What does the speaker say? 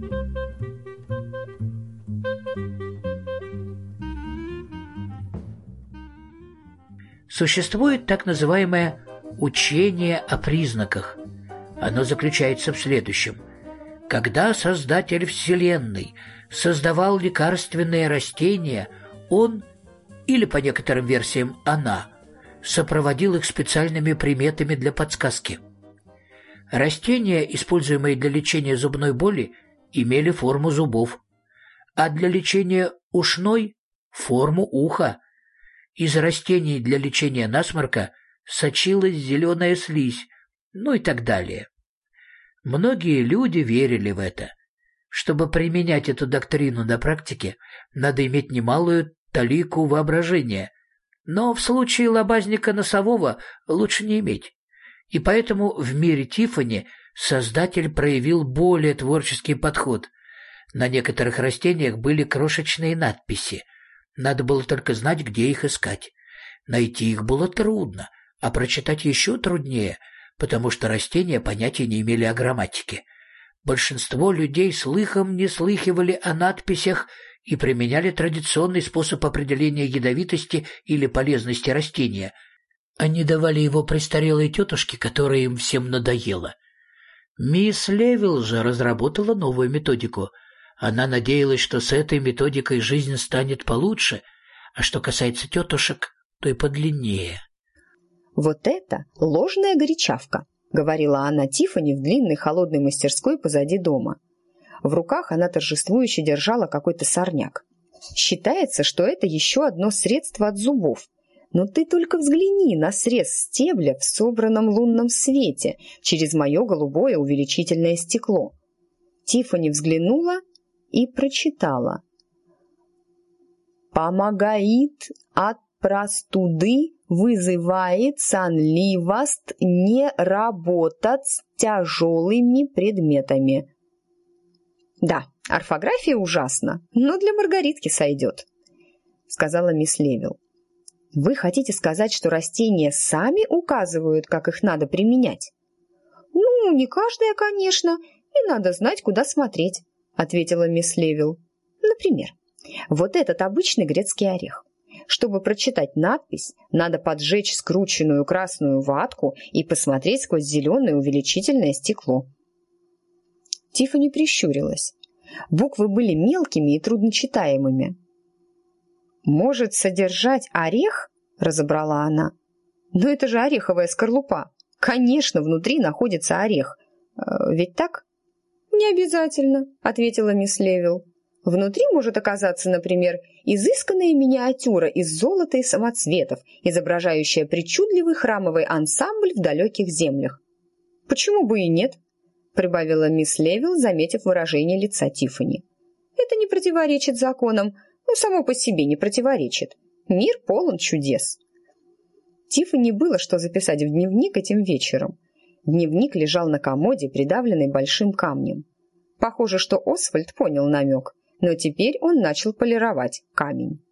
Существует так называемое учение о признаках. Оно заключается в следующем. Когда Создатель Вселенной создавал лекарственные растения, он, или по некоторым версиям она, сопроводил их специальными приметами для подсказки. Растения, используемые для лечения зубной боли, имели форму зубов, а для лечения ушной – форму уха. Из растений для лечения насморка сочилась зеленая слизь, ну и так далее. Многие люди верили в это. Чтобы применять эту доктрину на практике, надо иметь немалую талику воображения, но в случае лобазника носового лучше не иметь. И поэтому в мире Тиффани создатель проявил более творческий подход. На некоторых растениях были крошечные надписи. Надо было только знать, где их искать. Найти их было трудно, а прочитать еще труднее, потому что растения понятия не имели о грамматике. Большинство людей слыхом не слыхивали о надписях и применяли традиционный способ определения ядовитости или полезности растения. Они давали его престарелой тетушке, которая им всем надоела. Мисс Левилл же разработала новую методику. Она надеялась, что с этой методикой жизнь станет получше, а что касается тетушек, то и подлиннее. «Вот это ложная горячавка», — говорила она Тиффани в длинной холодной мастерской позади дома. В руках она торжествующе держала какой-то сорняк. «Считается, что это еще одно средство от зубов. Но ты только взгляни на срез стебля в собранном лунном свете через мое голубое увеличительное стекло». Тиффани взглянула и прочитала. «Помогает от простуды, вызывает сонливость, не работать с тяжелыми предметами». «Да, орфография ужасна, но для Маргаритки сойдет», — сказала мисс Левилл. «Вы хотите сказать, что растения сами указывают, как их надо применять?» «Ну, не каждое, конечно, и надо знать, куда смотреть», — ответила мисс Левилл. «Например, вот этот обычный грецкий орех. Чтобы прочитать надпись, надо поджечь скрученную красную ватку и посмотреть сквозь зеленое увеличительное стекло». Тиффани прищурилась. Буквы были мелкими и трудночитаемыми. «Может содержать орех?» — разобрала она. «Но это же ореховая скорлупа. Конечно, внутри находится орех. Ведь так?» «Не обязательно», — ответила мисс Левилл. «Внутри может оказаться, например, изысканная миниатюра из золота и самоцветов, изображающая причудливый храмовый ансамбль в далеких землях». «Почему бы и нет?» — прибавила мисс Левилл, заметив выражение лица Тиффани. «Это не противоречит законам, само по себе не противоречит. Мир полон чудес». Тиффани было что записать в дневник этим вечером. Дневник лежал на комоде, придавленный большим камнем. Похоже, что Освальд понял намек, но теперь он начал полировать камень.